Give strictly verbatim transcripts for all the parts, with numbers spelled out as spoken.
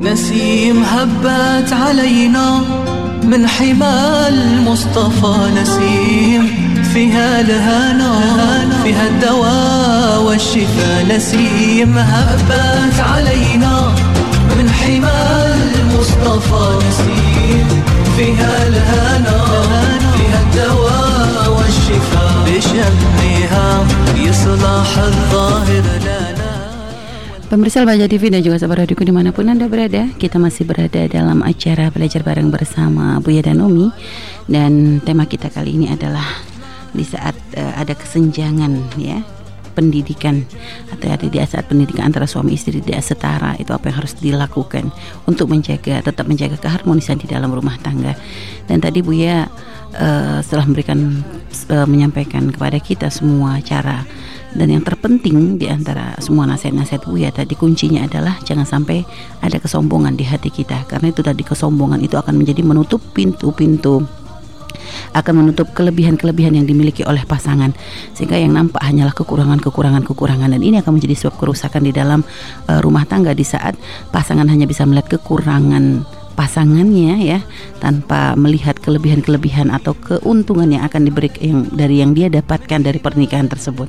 نسيم هبت علينا من حمى المصطفى نسيم فيها الهنا فيها الدواء والشفاء نسيم هبت علينا من حمى المصطفى نسيم فيها الهنا فيها الدواء والشفاء بشمها يصلح الظاهر لنا. Pemirsa Al-Bahjah T V dan juga sahabat radioku dimanapun Anda berada, kita masih berada dalam acara Belajar Bareng bersama Buya dan Umi. Dan tema kita kali ini adalah di saat uh, ada kesenjangan ya pendidikan atau ada di saat pendidikan antara suami istri tidak setara, itu apa yang harus dilakukan untuk menjaga tetap menjaga keharmonisan di dalam rumah tangga. Dan tadi Buya uh, setelah memberikan uh, menyampaikan kepada kita semua cara. Dan yang terpenting di antara semua nasihat-nasihat Buya tadi, kuncinya adalah jangan sampai ada kesombongan di hati kita. Karena itu tadi, kesombongan itu akan menjadi menutup pintu-pintu, akan menutup kelebihan-kelebihan yang dimiliki oleh pasangan, sehingga yang nampak hanyalah kekurangan-kekurangan-kekurangan. Dan ini akan menjadi sebab kerusakan di dalam uh, rumah tangga di saat pasangan hanya bisa melihat kekurangan pasangannya ya, tanpa melihat kelebihan-kelebihan atau keuntungan yang akan diberi yang, dari yang dia dapatkan dari pernikahan tersebut.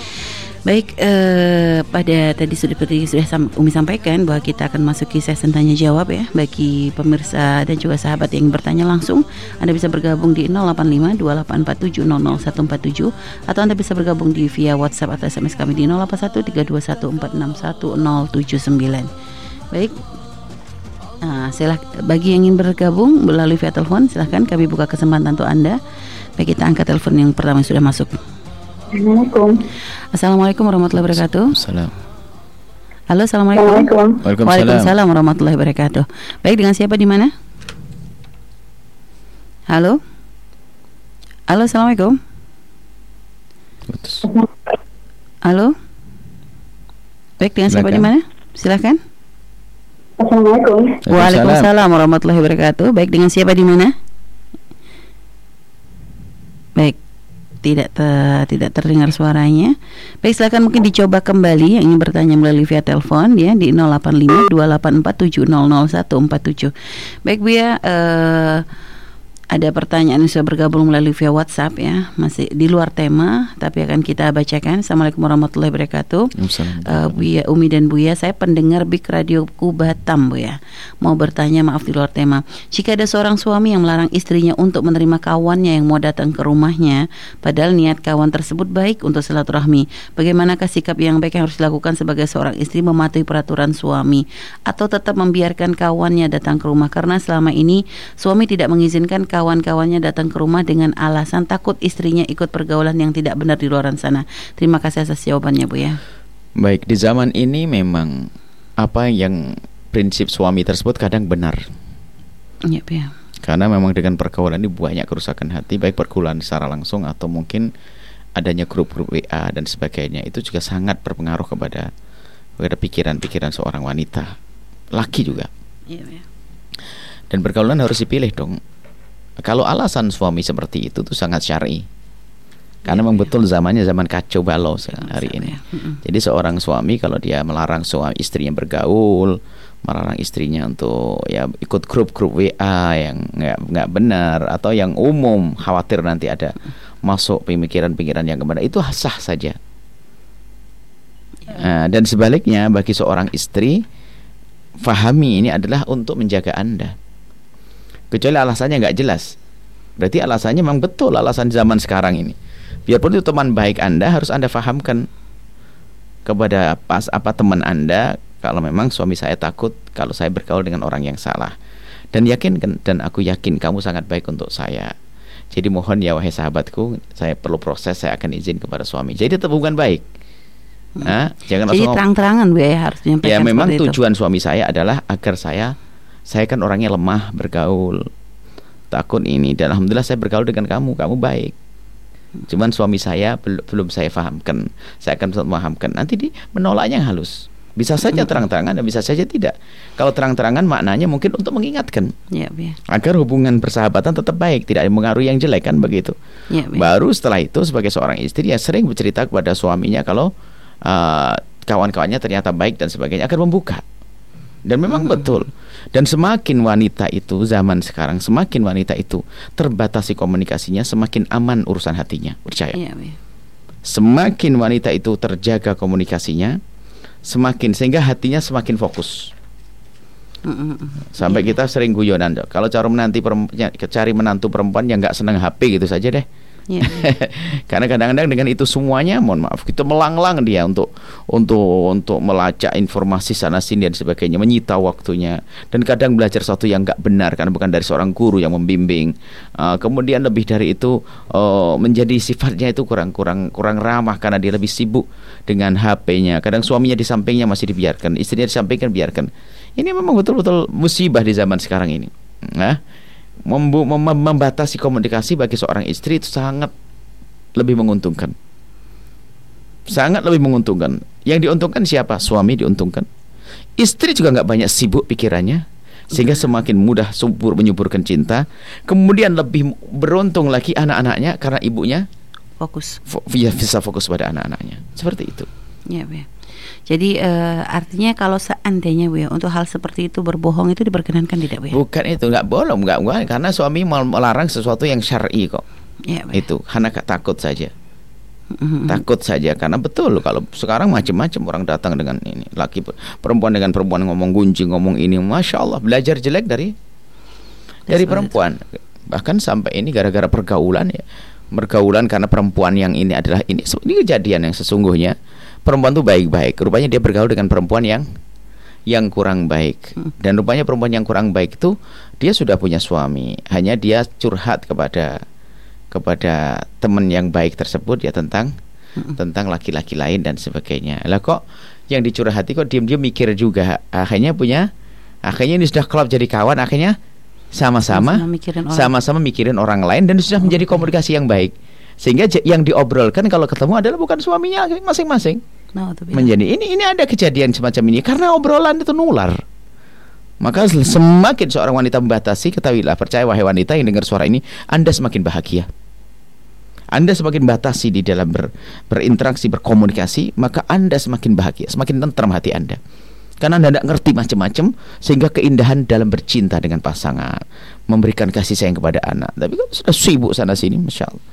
Baik, eh, pada tadi sudah seperti sudah Umi sampaikan bahwa kita akan masuki sesi tanya jawab ya. Bagi pemirsa dan juga sahabat yang bertanya langsung, Anda bisa bergabung di nol delapan lima dua delapan empat tujuh nol nol satu empat tujuh, atau Anda bisa bergabung di via WhatsApp atau S M S kami di nol delapan satu tiga dua satu empat enam satu nol tujuh sembilan. Baik. Nah, silakan bagi yang ingin bergabung melalui via telepon, silahkan kami buka kesempatan untuk Anda. Baik, kita angkat telepon yang pertama yang sudah masuk. Assalamualaikum. Assalamualaikum warahmatullahi wabarakatuh. Salam. Halo, assalamualaikum. Waalaikumsalam. Waalaikumsalam warahmatullahi wabarakatuh. Baik, dengan siapa di mana? Halo. Halo, assalamualaikum. Putus. Halo. Baik, dengan siapa di mana? Silakan. Assalamualaikum. Waalaikumsalam warahmatullahi wabarakatuh. Baik, dengan siapa di mana? Baik. Tidak ter, tidak terdengar suaranya. Baik, silakan mungkin dicoba kembali yang ingin bertanya melalui via telepon ya di nol delapan lima dua delapan empat tujuh nol nol satu empat tujuh. Baik Bu ya, uh, ada pertanyaan yang sudah bergabung melalui via WhatsApp ya, masih di luar tema tapi akan kita bacakan. Assalamualaikum warahmatullahi wabarakatuh. Uh, Buya, Umi dan Buya, saya pendengar Big Radioku Batam Buya. Mau bertanya, maaf di luar tema. Jika ada seorang suami yang melarang istrinya untuk menerima kawannya yang mau datang ke rumahnya, padahal niat kawan tersebut baik untuk silaturahmi, bagaimanakah sikap yang baik yang harus dilakukan sebagai seorang istri mematuhi peraturan suami, atau tetap membiarkan kawannya datang ke rumah? Karena selama ini suami tidak mengizinkan kawan kawan-kawannya datang ke rumah dengan alasan takut istrinya ikut pergaulan yang tidak benar di luar sana. Terima kasih atas jawabannya Bu ya. Baik, di zaman ini memang apa yang prinsip suami tersebut kadang benar. Iya, ya. Karena memang dengan pergaulan ini banyak kerusakan hati, baik pergaulan secara langsung atau mungkin adanya grup-grup W A dan sebagainya. Itu juga sangat berpengaruh kepada kepada pikiran-pikiran seorang wanita, laki juga. Iya, ya. Dan pergaulan harus dipilih dong. Kalau alasan suami seperti itu tuh sangat syar'i. Karena ya, memang ya. betul zamannya zaman kacau balau hari ini. Ya. Jadi seorang suami kalau dia melarang suami istrinya bergaul, melarang istrinya untuk ya ikut grup-grup W A yang nggak nggak benar atau yang umum, khawatir nanti ada masuk pemikiran-pemikiran yang kemana, itu sah saja. Ya. Nah, dan sebaliknya bagi seorang istri, fahami ini adalah untuk menjaga Anda. Kecuali alasannya nggak jelas, berarti alasannya memang betul alasan zaman sekarang ini. Biarpun itu teman baik Anda, harus Anda fahamkan kepada pas apa teman Anda, kalau memang suami saya takut kalau saya bergaul dengan orang yang salah, dan yakin dan aku yakin kamu sangat baik untuk saya. Jadi mohon ya wahai sahabatku, saya perlu proses, saya akan izin kepada suami. Jadi tetap hubungan baik. Nah, jangan Jadi langsung terang-terangan Bu ya, harus menyampaikan. Ya memang tujuan itu. suami saya adalah agar saya Saya kan orangnya lemah bergaul, takut ini, dan alhamdulillah saya bergaul dengan kamu, kamu baik. Cuman suami saya belum belum saya fahamkan. Saya akan memahamkan. Nanti di menolaknya halus. Bisa saja terang-terangan dan bisa saja tidak. Kalau terang-terangan maknanya mungkin untuk mengingatkan, ya, ya. agar hubungan persahabatan tetap baik, tidak mengaruhi yang jelek, kan begitu. Ya, ya. Baru setelah itu sebagai seorang istri ya sering bercerita kepada suaminya kalau uh, kawan-kawannya ternyata baik dan sebagainya, agar membuka. Dan memang hmm. betul. Dan semakin wanita itu zaman sekarang, semakin wanita itu terbatasi komunikasinya, semakin aman urusan hatinya. Percaya. Yeah, yeah. Semakin wanita itu terjaga komunikasinya, semakin sehingga hatinya semakin fokus. Mm-hmm. Sampai yeah. kita sering guyonan, kalau cari menanti perempuan, cari menantu perempuan yang nggak seneng H P gitu saja deh. Yeah. Karena kadang-kadang dengan itu semuanya, mohon maaf, kita melanglang dia untuk untuk untuk melacak informasi sana sini dan sebagainya, menyita waktunya, dan kadang belajar sesuatu yang nggak benar karena bukan dari seorang guru yang membimbing. Uh, kemudian lebih dari itu uh, menjadi sifatnya itu kurang kurang kurang ramah karena dia lebih sibuk dengan H P-nya. Kadang suaminya di sampingnya masih dibiarkan, istrinya di sampingnya biarkan. Ini memang betul-betul musibah di zaman sekarang ini. Nah, Membu- mem- membatasi komunikasi bagi seorang istri itu sangat lebih menguntungkan. Sangat lebih menguntungkan. Yang diuntungkan siapa? Suami diuntungkan. Istri juga nggak banyak sibuk pikirannya, sehingga semakin mudah subur menyuburkan cinta. Kemudian lebih beruntung lagi anak-anaknya karena ibunya fokus. Fo- bisa fokus pada anak-anaknya. Seperti itu. Ya, ya. Jadi uh, artinya kalau seandainya Bu ya, untuk hal seperti itu berbohong itu diperkenankan tidak Bu ya? Bukan itu, nggak boleh, nggak boleh, karena suami mau melarang sesuatu yang syar'i kok. Ya, itu karena takut saja. Mm-hmm. Takut saja karena betul kalau sekarang macam-macam orang datang dengan ini, laki perempuan dengan perempuan ngomong gunjing, ngomong ini, masya Allah, belajar jelek dari dari perempuan. Bahkan sampai ini gara-gara pergaulan ya, pergaulan karena perempuan yang ini adalah ini. Ini kejadian yang sesungguhnya. Perempuan tuh baik-baik, rupanya dia bergaul dengan perempuan yang yang kurang baik. Dan rupanya perempuan yang kurang baik itu dia sudah punya suami, hanya dia curhat kepada kepada teman yang baik tersebut ya tentang hmm. tentang laki-laki lain dan sebagainya. Lah kok yang dicurhati kok diam-diam mikir juga, akhirnya punya akhirnya ini sudah klop jadi kawan, akhirnya sama-sama sama-sama mikirin orang, sama-sama mikirin orang lain dan sudah oh, menjadi komunikasi yang baik. Sehingga yang diobrolkan kalau ketemu adalah bukan suaminya masing-masing. No, menjadi ini ini ada kejadian semacam ini karena obrolan itu nular. Maka semakin seorang wanita membatasi, ketahuilah, percaya wahai wanita yang dengar suara ini, Anda semakin bahagia. Anda semakin batasi di dalam ber, berinteraksi, berkomunikasi, maka Anda semakin bahagia, semakin tentram hati Anda. Karena Anda tidak ngerti macam-macam, sehingga keindahan dalam bercinta dengan pasangan, memberikan kasih sayang kepada anak. Tapi kalau sudah sibuk sana sini, masya Allah.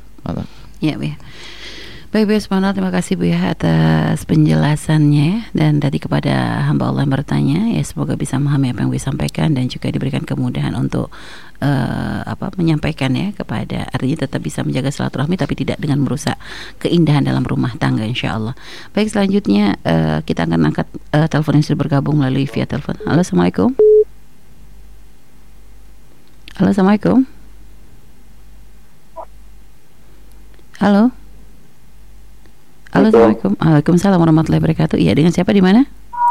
Ya, ya. Baik, Bu ya, terima kasih Bu ya atas penjelasannya. Dan tadi kepada hamba Allah yang bertanya, ya semoga bisa memahami apa yang Bu sampaikan dan juga diberikan kemudahan untuk uh, apa menyampaikan ya kepada, artinya tetap bisa menjaga silaturahmi tapi tidak dengan merusak keindahan dalam rumah tangga, insya Allah. Baik, selanjutnya uh, kita akan angkat uh, telepon yang sudah bergabung melalui via telepon. Halo, Assalamualaikum. Halo, Assalamualaikum. Halo. Halo, Assalamualaikum. Waalaikumsalam warahmatullahi wabarakatuh. Iya, dengan siapa di mana?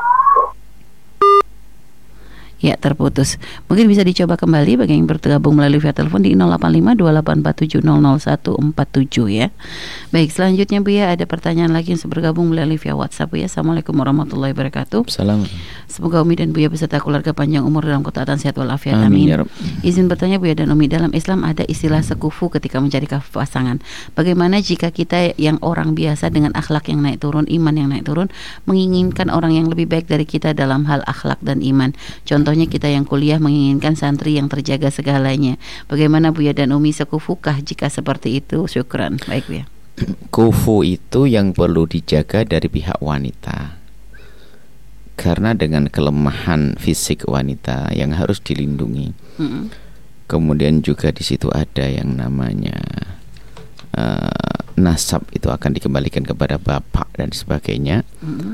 Ya, terputus. Mungkin bisa dicoba kembali bagi yang bergabung melalui via telepon di nol delapan lima dua delapan empat tujuh nol nol satu empat tujuh ya. Baik, selanjutnya Bu ya ada pertanyaan lagi yang bergabung melalui via WhatsApp Bu ya. Assalamualaikum warahmatullahi wabarakatuh. Salam. Semoga Umi dan Bu ya beserta keluarga panjang umur dalam ketaatan sehat walafiat. Amin. Amin. Izin bertanya Bu ya dan Umi, dalam Islam ada istilah sekufu ketika mencari pasangan. Bagaimana jika kita yang orang biasa dengan akhlak yang naik turun, iman yang naik turun, menginginkan orang yang lebih baik dari kita dalam hal akhlak dan iman? Contohnya kita yang kuliah menginginkan santri yang terjaga segalanya. Bagaimana Buya dan Umi, sekufukah jika seperti itu? Syukran. Baik Buya. Kufu itu yang perlu dijaga dari pihak wanita, karena dengan kelemahan fisik wanita yang harus dilindungi. Mm-hmm. Kemudian juga di situ ada yang namanya uh, nasab, itu akan dikembalikan kepada bapak dan sebagainya. Mm-hmm.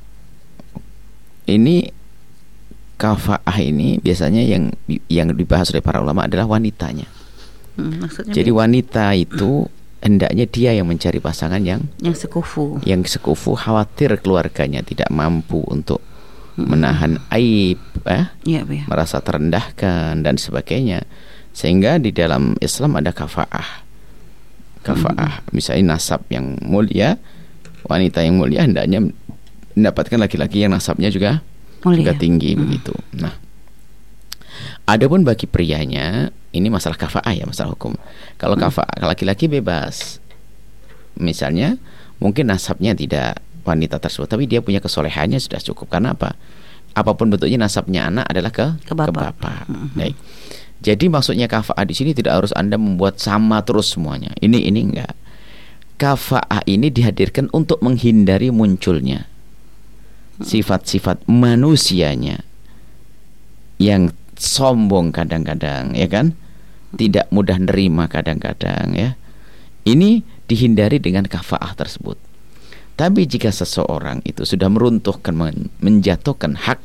Ini kafaah ini biasanya yang yang dibahas oleh para ulama adalah wanitanya. Hmm, Jadi wanita itu hendaknya dia yang mencari pasangan yang yang sekufu. Yang sekufu, khawatir keluarganya tidak mampu untuk hmm. menahan aib, eh, ya, ya. merasa terendahkan dan sebagainya. Sehingga di dalam Islam ada kafaah. Kafaah, hmm. misalnya nasab yang mulia, wanita yang mulia hendaknya mendapatkan laki-laki yang nasabnya juga juga tinggi, hmm. begitu. Nah, adapun bagi prianya ini masalah kafaah ya, masalah hukum. Kalau hmm. kafaah laki-laki bebas, misalnya mungkin nasabnya tidak wanita tersebut, tapi dia punya kesolehannya sudah cukup. Karena apa? apapun bentuknya nasabnya anak adalah ke ke bapak. Ke bapak. Mm-hmm. Baik. Jadi maksudnya kafa'ah di sini tidak harus Anda membuat sama terus semuanya. Ini ini enggak. Kafa'ah ini dihadirkan untuk menghindari munculnya sifat-sifat manusianya yang sombong kadang-kadang, ya kan? Tidak mudah nerima kadang-kadang, ya. Ini dihindari dengan kafa'ah tersebut. Tapi jika seseorang itu sudah meruntuhkan, menjatuhkan hak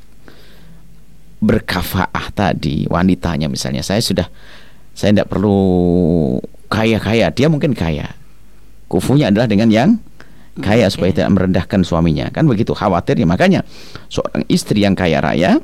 berkafa'ah tadi, wanitanya misalnya, saya sudah saya tidak perlu kaya-kaya, dia mungkin kaya, kufunya adalah dengan yang kaya, okay, supaya tidak merendahkan suaminya, kan begitu khawatirnya. Makanya seorang istri yang kaya raya,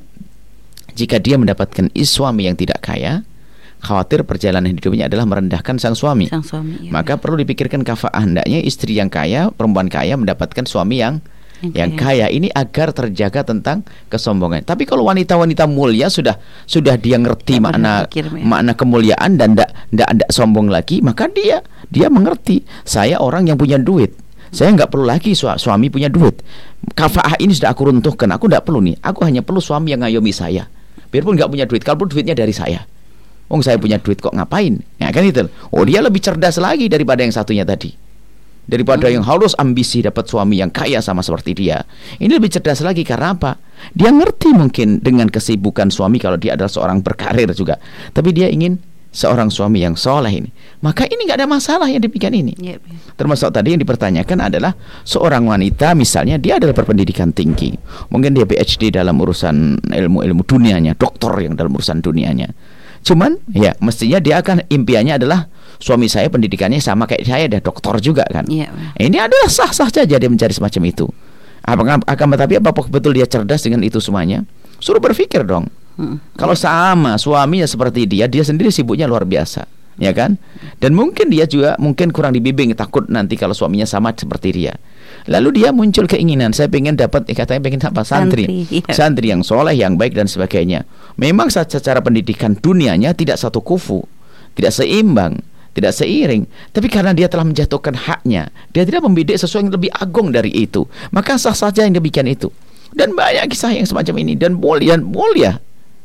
jika dia mendapatkan suami yang tidak kaya, khawatir perjalanan hidupnya adalah merendahkan sang suami, sang suami ya, maka ya. perlu dipikirkan kafa'ah, hendaknya istri yang kaya, perempuan kaya mendapatkan suami yang yang kaya ini agar terjaga tentang kesombongan. Tapi kalau wanita-wanita mulia sudah sudah dia ngerti ya, makna pikir, ya. makna kemuliaan dan tidak tidak ada sombong lagi, maka dia dia mengerti, saya orang yang punya duit, saya nggak perlu lagi su suami punya duit. Kafa'ah ini sudah aku runtuhkan, aku tidak perlu nih, aku hanya perlu suami yang ngayomi saya, biarpun nggak punya duit, kalaupun duitnya dari saya. Oh, saya punya duit kok ngapain? Ya kan itu. Oh, dia lebih cerdas lagi daripada yang satunya tadi. Daripada hmm. yang harus ambisi dapat suami yang kaya sama seperti dia. Ini lebih cerdas lagi karena apa? Dia ngerti mungkin dengan kesibukan suami kalau dia adalah seorang berkarir juga. Tapi dia ingin seorang suami yang soleh ini. Maka ini nggak ada masalah yang demikian ini. Yep. Termasuk tadi yang dipertanyakan adalah seorang wanita misalnya dia adalah berpendidikan tinggi. Mungkin dia P H D dalam urusan ilmu-ilmu dunianya, doktor yang dalam urusan dunianya. Cuman ya mestinya dia akan impiannya adalah suami saya pendidikannya sama kayak saya, dah doktor juga kan. Yeah. Ini adalah sah-sah saja dia mencari semacam itu. Apakah akan tetapi apakah betul dia cerdas dengan itu semuanya? Suruh berpikir dong. Hmm. Kalau sama suaminya seperti dia, dia sendiri sibuknya luar biasa, ya kan? Dan mungkin dia juga mungkin kurang dibimbing, takut nanti kalau suaminya sama seperti dia. Lalu dia muncul keinginan, saya pengen dapat, katanya pengen apa, santri, santri, iya. santri yang soleh, yang baik dan sebagainya. Memang secara pendidikan dunianya tidak satu kufu, tidak seimbang, tidak seiring. Tapi karena dia telah menjatuhkan haknya, dia tidak membidik sesuatu yang lebih agung dari itu, maka sah saja yang demikian itu. Dan banyak kisah yang semacam ini, dan boleh, dan mulia,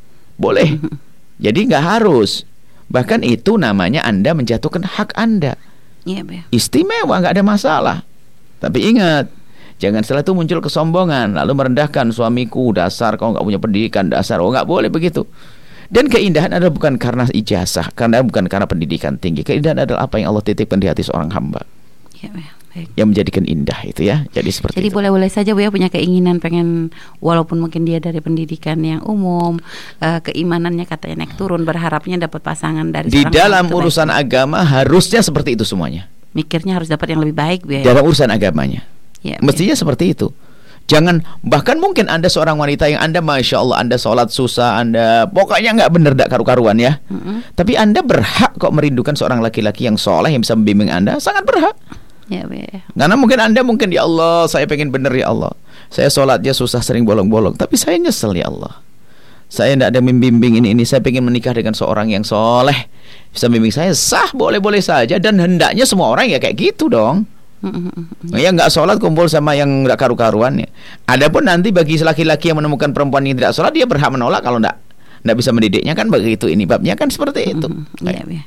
boleh. Jadi nggak harus. Bahkan itu namanya Anda menjatuhkan hak Anda. Iya, istimewa, nggak ada masalah. Tapi ingat, jangan setelah itu muncul kesombongan, lalu merendahkan suamiku, dasar kau nggak punya pendidikan, dasar. Oh, nggak boleh begitu. Dan keindahan adalah bukan karena ijazah, karena bukan karena pendidikan tinggi. Keindahan adalah apa yang Allah titipkan di hati seorang hamba, ya, baik. Yang menjadikan indah itu ya. Jadi seperti Jadi itu. Boleh-boleh saja Bu ya punya keinginan pengen, walaupun mungkin dia dari pendidikan yang umum, uh, keimanannya katanya naik turun, berharapnya dapat pasangan dari di dalam urusan baik. Agama harusnya seperti itu semuanya. Mikirnya harus dapat yang lebih baik Bu ya. Dalam urusan agamanya ya, mestinya ya. Seperti itu. Jangan, bahkan mungkin Anda seorang wanita yang Anda Masya Allah, Anda sholat susah, Anda pokoknya nggak bener, nggak karu-karuan ya, mm-hmm. Tapi Anda berhak kok merindukan seorang laki-laki yang soleh, yang bisa membimbing Anda. Sangat berhak ya, ya. Karena mungkin Anda mungkin, ya Allah saya pengen bener ya Allah, saya sholatnya susah, sering bolong-bolong, tapi saya nyesel ya Allah, saya tidak ada membimbing ini, ini saya pengen menikah dengan seorang yang soleh, bisa membimbing saya. Sah, boleh-boleh saja. Dan hendaknya semua orang ya kayak gitu dong. Mm-hmm. Ya nggak sholat kumpul sama yang nggak karu-karuan ya. Adapun nanti bagi laki-laki yang menemukan perempuan yang tidak sholat, dia berhak menolak kalau nggak nggak bisa mendidiknya, kan begitu. Ini babnya kan seperti itu. Mm-hmm. Iya, ya.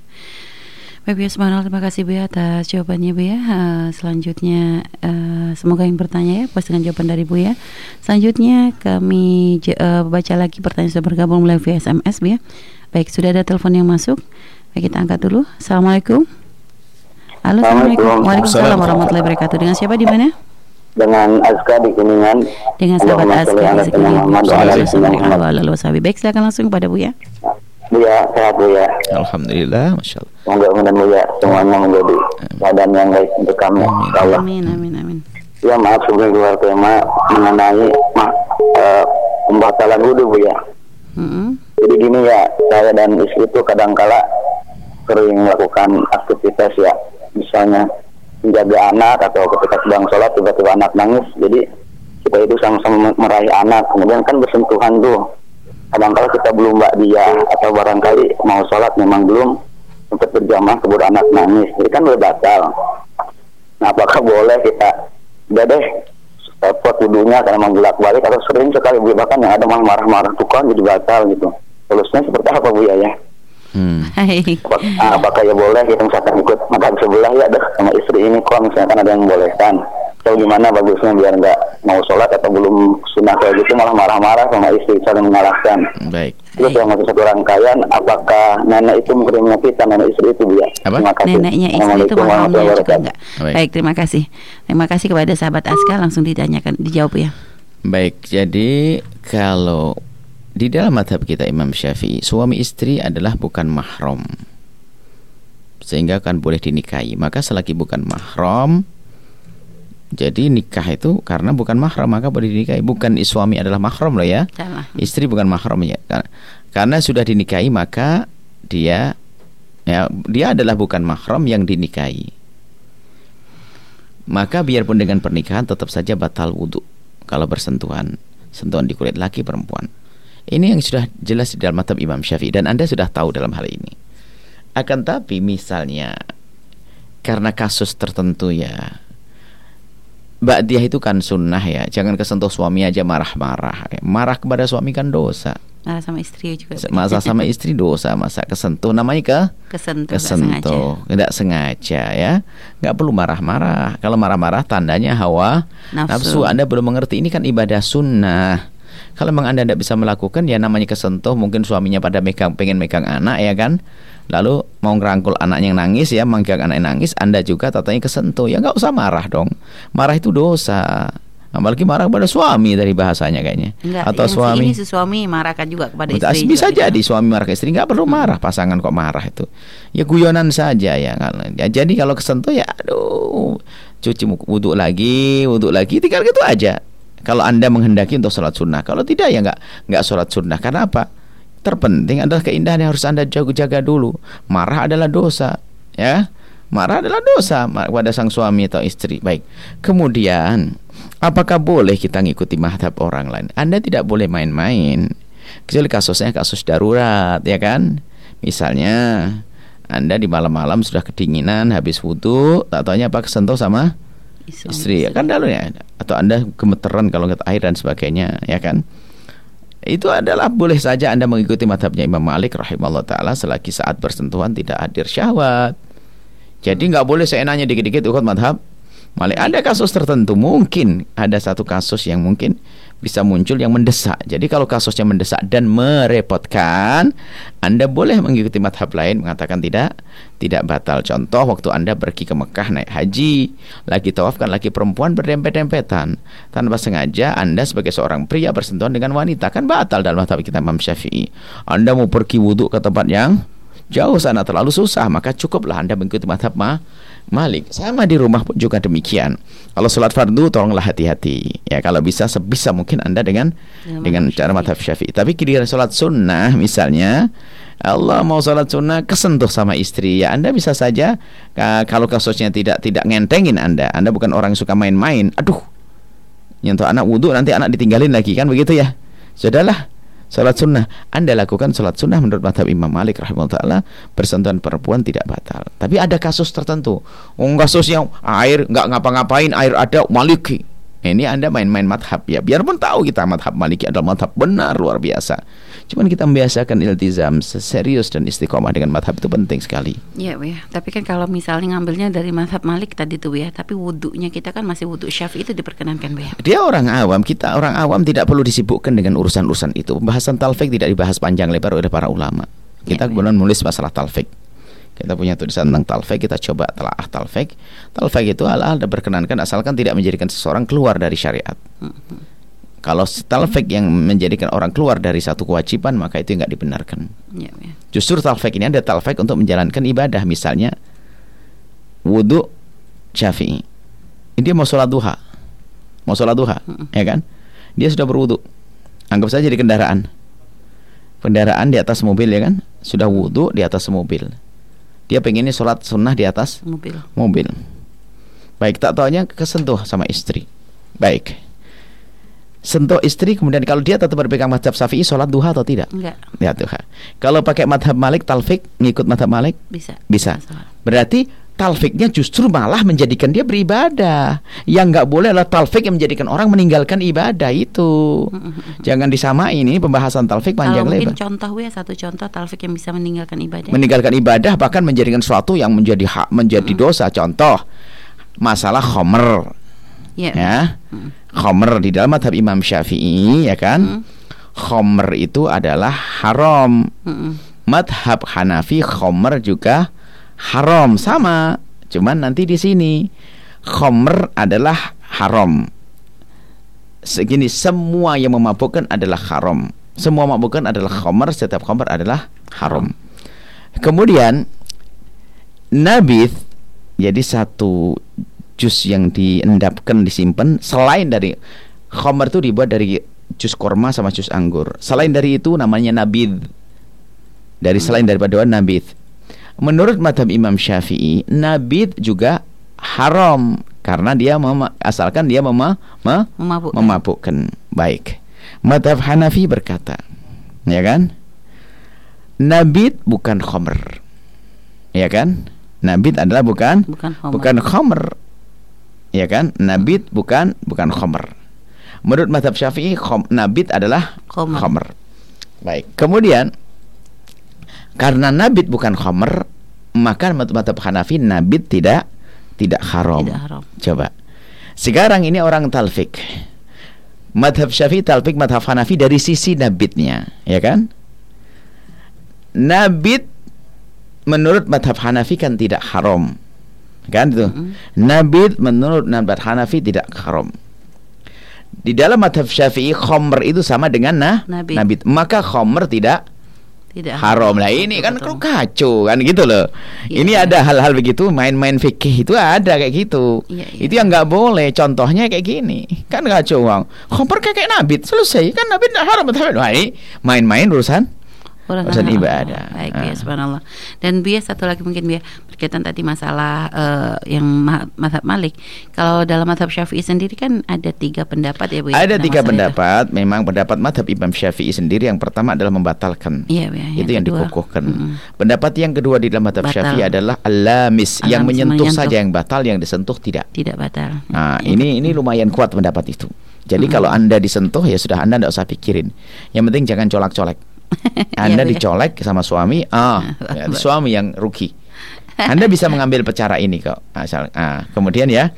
Baik Bu ya, subhanallah, terima kasih Bu ya atas jawabannya Bu ya. Uh, selanjutnya uh, semoga yang bertanya ya puas dengan jawaban dari Bu ya. Selanjutnya kami uh, baca lagi pertanyaan sudah bergabung melalui via S M S Bu ya. Baik, sudah ada telepon yang masuk. Baik, kita angkat dulu. Assalamualaikum. Halo, assalamualaikum. Waalaikumsalam warahmatullahi wabarakatuh. Dengan siapa di mana? Dengan Azka di Kuningan. Dengan sahabat Azka di Kuningan. Baik, silakan langsung kepada Bu ya. Bu ya, sehat Bu ya. Alhamdulillah, masya Allah. Mudah-mudahan Bu ya semuanya menjadi keadaan yang baik untuk kami. Amin, amin, amin, amin. Ya, maaf sebelum keluar tema mengenai ma, uh, pembatalan wudhu Bu ya. Mm-hmm. Jadi gini ya, saya dan istri itu kadang-kala sering melakukan aktivitas ya, misalnya menjaga anak atau ketika sedang sholat tiba-tiba anak nangis, jadi kita itu sama-sama meraih anak, kemudian kan bersentuhan tuh. Kadang-kala kita belum mbak dia atau barangkali mau sholat memang belum sempat berjamaah keburu anak nangis, jadi kan udah batal. Nah, apakah boleh kita udah deh repot wudunya karena menggelak balik, atau sering sekali Bu, bahkan yang ada malah marah-marah tukang jadi batal gitu. Solusinya seperti apa Bu ya? ya? Hmm. Apakah, apakah ya boleh kita misalkan ikut makan sebelah ya deh sama istri ini kok misalkan ada yang membolehkan, atau gimana bagusnya biar nggak mau sholat atau belum sunnah kayak gitu malah marah-marah sama istri, saling menyalahkan. Baik. Terus yang masih satu rangkaian, apakah nenek itu mengkirimnya kita, nenek istri itu dia? Terima kasih. Neneknya istri itu mahramnya juga enggak. Baik. Baik, terima kasih. Terima kasih kepada sahabat Aska, langsung ditanyakan, dijawab ya. Baik, jadi kalau di dalam mazhab kita Imam Syafi'i, suami istri adalah bukan mahram, sehingga kan boleh dinikahi. Maka selagi bukan mahram, jadi nikah itu karena bukan mahram maka boleh dinikahi. Bukan suami adalah mahram loh ya. Salah. Istri bukan mahram ya. Karena sudah dinikahi maka dia ya dia adalah bukan mahram yang dinikahi. Maka biarpun dengan pernikahan tetap saja batal wudu kalau bersentuhan, sentuhan di kulit laki perempuan. Ini yang sudah jelas di dalam mazhab Imam Syafi'i dan Anda sudah tahu dalam hal ini. Akan tapi misalnya karena kasus tertentu ya, ba'diyah itu kan sunnah ya, jangan kesentuh suami aja marah-marah. Marah kepada suami kan dosa. Marah sama istri juga. Masa sama istri dosa, masa kesentuh namanya ke kesentuh, kesentuh, tidak sengaja. sengaja ya. Nggak perlu marah-marah. Kalau marah-marah tandanya hawa nafsu. nafsu. Anda belum mengerti, ini kan ibadah sunnah. Kalau memang Anda tidak bisa melakukan, ya namanya kesentuh, mungkin suaminya pada megang, pengen megang anak ya kan, lalu mau ngerangkul anaknya yang nangis ya, megang anak yang nangis, Anda juga tatanya kesentuh, ya nggak usah marah dong. Marah itu dosa, apalagi marah kepada suami dari bahasanya kayaknya. Enggak, atau suami ini si suami marahkan juga kepada istri. Bisa juga jadi gitu. Suami marah ke istri, nggak perlu marah. Pasangan kok marah itu, ya guyonan saja ya. ya jadi kalau kesentuh ya aduh, cuci wudhu lagi, wudhu lagi, tinggal gitu aja. Kalau Anda menghendaki untuk sholat sunnah, kalau tidak ya nggak nggak sholat sunnah. Karena apa? Terpenting adalah keindahan yang harus Anda jaga-jaga dulu. Marah adalah dosa, ya. Marah adalah dosa pada sang suami atau istri. Baik. Kemudian, apakah boleh kita ngikuti mazhab orang lain? Anda tidak boleh main-main. Kecuali kasusnya kasus darurat, ya kan? Misalnya, Anda di malam-malam sudah kedinginan, habis wudu, tak taunya apa kesentuh sama istri, istri. Ya kan lalu ya, atau Anda gemeteran kalau ngeliat air dan sebagainya, ya kan? Itu adalah boleh saja Anda mengikuti mazhabnya Imam Malik rahimahullah taala selagi saat bersentuhan tidak hadir syahwat. Jadi nggak boleh seenaknya dikit-dikit ikut mazhab Malik. Ada kasus tertentu, mungkin ada satu kasus yang mungkin bisa muncul yang mendesak. Jadi kalau kasusnya mendesak dan merepotkan, Anda boleh mengikuti mazhab lain, mengatakan tidak, tidak batal. Contoh waktu Anda pergi ke Mekah naik haji, lagi tawaf kan lagi perempuan berdempet-dempetan, tanpa sengaja Anda sebagai seorang pria bersentuhan dengan wanita, kan batal dalam mazhab kita Imam Syafi'i. Anda mau pergi wudhu ke tempat yang jauh sana terlalu susah, maka cukuplah Anda mengikuti mazhab ma Malik. Sama di rumah pun juga demikian. Kalau sholat fardu tolonglah hati-hati. Ya kalau bisa sebisa mungkin Anda dengan ya, dengan cara mazhab Syafi'i. Tapi kira sholat sunnah misalnya, Allah mau sholat sunnah kesentuh sama istri, ya Anda bisa saja kalau kasusnya tidak tidak ngentengin Anda. Anda bukan orang yang suka main-main. Aduh, nyentuh anak wudhu nanti anak ditinggalin lagi kan begitu ya. Sudahlah, sholat sunnah, Anda lakukan sholat sunnah menurut mazhab Imam Malik rahimahullah taala, bersentuhan perempuan tidak batal. Tapi ada kasus tertentu, oh, kasusnya air nggak ngapa-ngapain, air ada Maliki. Ini Anda main-main mazhab ya. Biarpun tahu kita mazhab Maliki adalah mazhab benar luar biasa, cuman kita membiasakan iltizam serius dan istiqomah dengan mazhab itu penting sekali. Iya ya. Tapi kan kalau misalnya ngambilnya dari mazhab Malik tadi tuh ya, tapi wudunya kita kan masih wudu Syafi'i, itu diperkenankan ya. Dia orang awam, kita orang awam tidak perlu disibukkan dengan urusan-urusan itu. Pembahasan talfik tidak dibahas panjang lebar oleh para ulama. Kita ya, kemudian ya. nulis masalah talfik. Kita punya tulisan tentang talfik, kita coba telaah talfik. Talfik itu ala ada berkenankan asalkan tidak menjadikan seseorang keluar dari syariat. Mm-hmm. Kalau talfik yang menjadikan orang keluar dari satu kewajiban, maka itu nggak dibenarkan. Yeah, yeah. Justru talfik ini ada talfik untuk menjalankan ibadah. Misalnya wudu Syafi'i, dia mau sholat duha, mau sholat duha, mm-hmm. ya kan? Dia sudah berwudu. Anggap saja di kendaraan, kendaraan di atas mobil ya kan, sudah wudu di atas mobil. Dia pengennya sholat sunnah di atas mobil. mobil. Baik, tak taunya kesentuh sama istri. Baik, sentuh istri, kemudian kalau dia tetap berpegang mazhab Syafi'i, sholat duha atau tidak? Enggak. Ya, duha. Kalau pakai mazhab Malik, talfik, ngikut mazhab Malik? Bisa. Bisa. Berarti talfiknya justru malah menjadikan dia beribadah. Yang nggak boleh adalah talfik yang menjadikan orang meninggalkan ibadah itu. Jangan disamain, ini pembahasan talfik panjang Kalau lebar. mungkin contoh ya, satu contoh talfik yang bisa meninggalkan ibadah. Meninggalkan ibadah bahkan menjadikan sesuatu yang menjadi hak, menjadi mm-hmm. dosa. Contoh masalah khomer. Yeah. Ya. Mm-hmm. Khomer di dalam mazhab Imam Syafi'i, ya kan? Mm-hmm. Khomer itu adalah haram. Mm-hmm. Mazhab Hanafi khomer juga haram, sama, cuman nanti di sini khomer adalah haram. Segini, semua yang memabukkan adalah haram. Semua memabukkan adalah khomer, setiap khomer adalah haram. Kemudian nabith, jadi satu jus yang diendapkan, disimpan. Selain dari khomer itu dibuat dari jus korma sama jus anggur. Selain dari itu namanya nabith. Dari selain daripada nabith. Menurut mazhab Imam Syafi'i, nabith juga haram karena dia mema- asalkan dia mema- me- memabukkan. memabukkan. Baik. Mazhab Hanafi berkata, ya kan? Nabith bukan khamr. Ya kan? Nabith adalah bukan bukan khamr. Bukan khamr. Ya kan? Nabith bukan bukan khamr. Menurut mazhab Syafi'i, khom, nabith adalah khamr. khamr. Baik. Kemudian karena nabith bukan khamr, maka mazhab Hanafi nabith tidak tidak haram. Tidak haram. Coba. Sekarang ini orang talfik. Mazhab Syafi'i talfik, mazhab Hanafi dari sisi nabithnya, ya kan? Nabith menurut mazhab Hanafi kan tidak haram. Kan itu? Mm-hmm. Nabith menurut mazhab Hanafi tidak haram. Di dalam mazhab Syafi'i khamr itu sama dengan nah, nabith. nabith. Maka khamr tidak Tidak haram lah. Ini kan betul. Kacau kan gitu loh. Ya, ini ya. Ada hal-hal begitu, main-main fikih itu ada kayak gitu. Ya, ya. Itu yang nggak boleh. Contohnya kayak gini, kan kacau bang. Khamr kayak nabith, selesai kan nabith haram. Wah, ini main-main urusan urusan ibadah. Baik, ah. Ya, subhanallah. Dan biar satu lagi mungkin biar berkaitan tadi masalah uh, yang mazhab Malik. Kalau dalam mazhab Syafi'i sendiri kan ada tiga pendapat ya Bu. Ada tiga pendapat. Itu. Memang pendapat mazhab Imam Syafi'i sendiri yang pertama adalah membatalkan. Iya, ya, itu yang, yang dikukuhkan. Mm-hmm. Pendapat yang kedua di dalam mazhab Syafi'i adalah al-lamis, yang menyentuh, menyentuh saja, yang batal, yang disentuh tidak. Tidak batal. Nah, ya. ini ini lumayan kuat pendapat itu. Jadi mm-hmm. kalau Anda disentuh ya sudah, Anda tidak usah pikirin. Yang penting jangan colak-colek. Anda ya, dicolek sama suami, ah, ya, suami yang rugi. Anda bisa mengambil cara ini kok. Asal, ah, kemudian ya,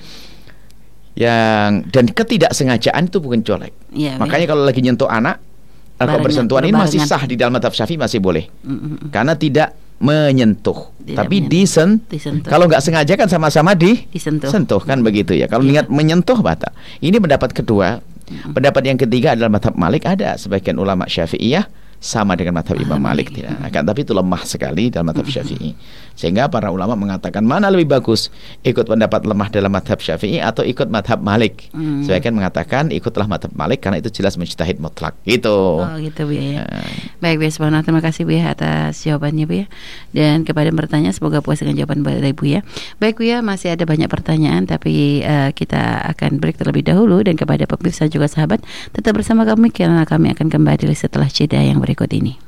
yang dan ketidaksengajaan itu bukan colek. Ya, makanya ya. Kalau lagi nyentuh anak, atau bersentuhan ini masih sah di dalam mazhab Syafi'i, masih boleh, mm-hmm. karena tidak menyentuh, tidak tapi disen. Disentuh. Kalau nggak sengaja kan sama-sama di disentuh, sentuh, kan begitu ya. Kalau ya. Niat menyentuh batal. Ini pendapat kedua. Mm-hmm. Pendapat yang ketiga adalah mazhab Malik. Ada sebagian ulama Syafi'iyah sama dengan mazhab Imam Malik, tidak. Akan tapi itu lemah sekali dalam mazhab Syafi'i. Sehingga para ulama mengatakan mana lebih bagus, ikut pendapat lemah dalam mazhab Syafi'i atau ikut mazhab Malik. Hmm. Sebagian mengatakan ikutlah mazhab Malik karena itu jelas mujtahid mutlak. Gitu. Oh, gitu Bu ya. Uh. Baik Bu, subhanallah, terima kasih Bu ya atas jawabannya Bu ya. Dan kepada yang bertanya semoga puas dengan jawaban dari Bu ya. Baik Bu ya, masih ada banyak pertanyaan tapi uh, kita akan break terlebih dahulu, dan kepada pemirsa juga sahabat tetap bersama kami karena kami akan kembali setelah jeda yang berikut ini.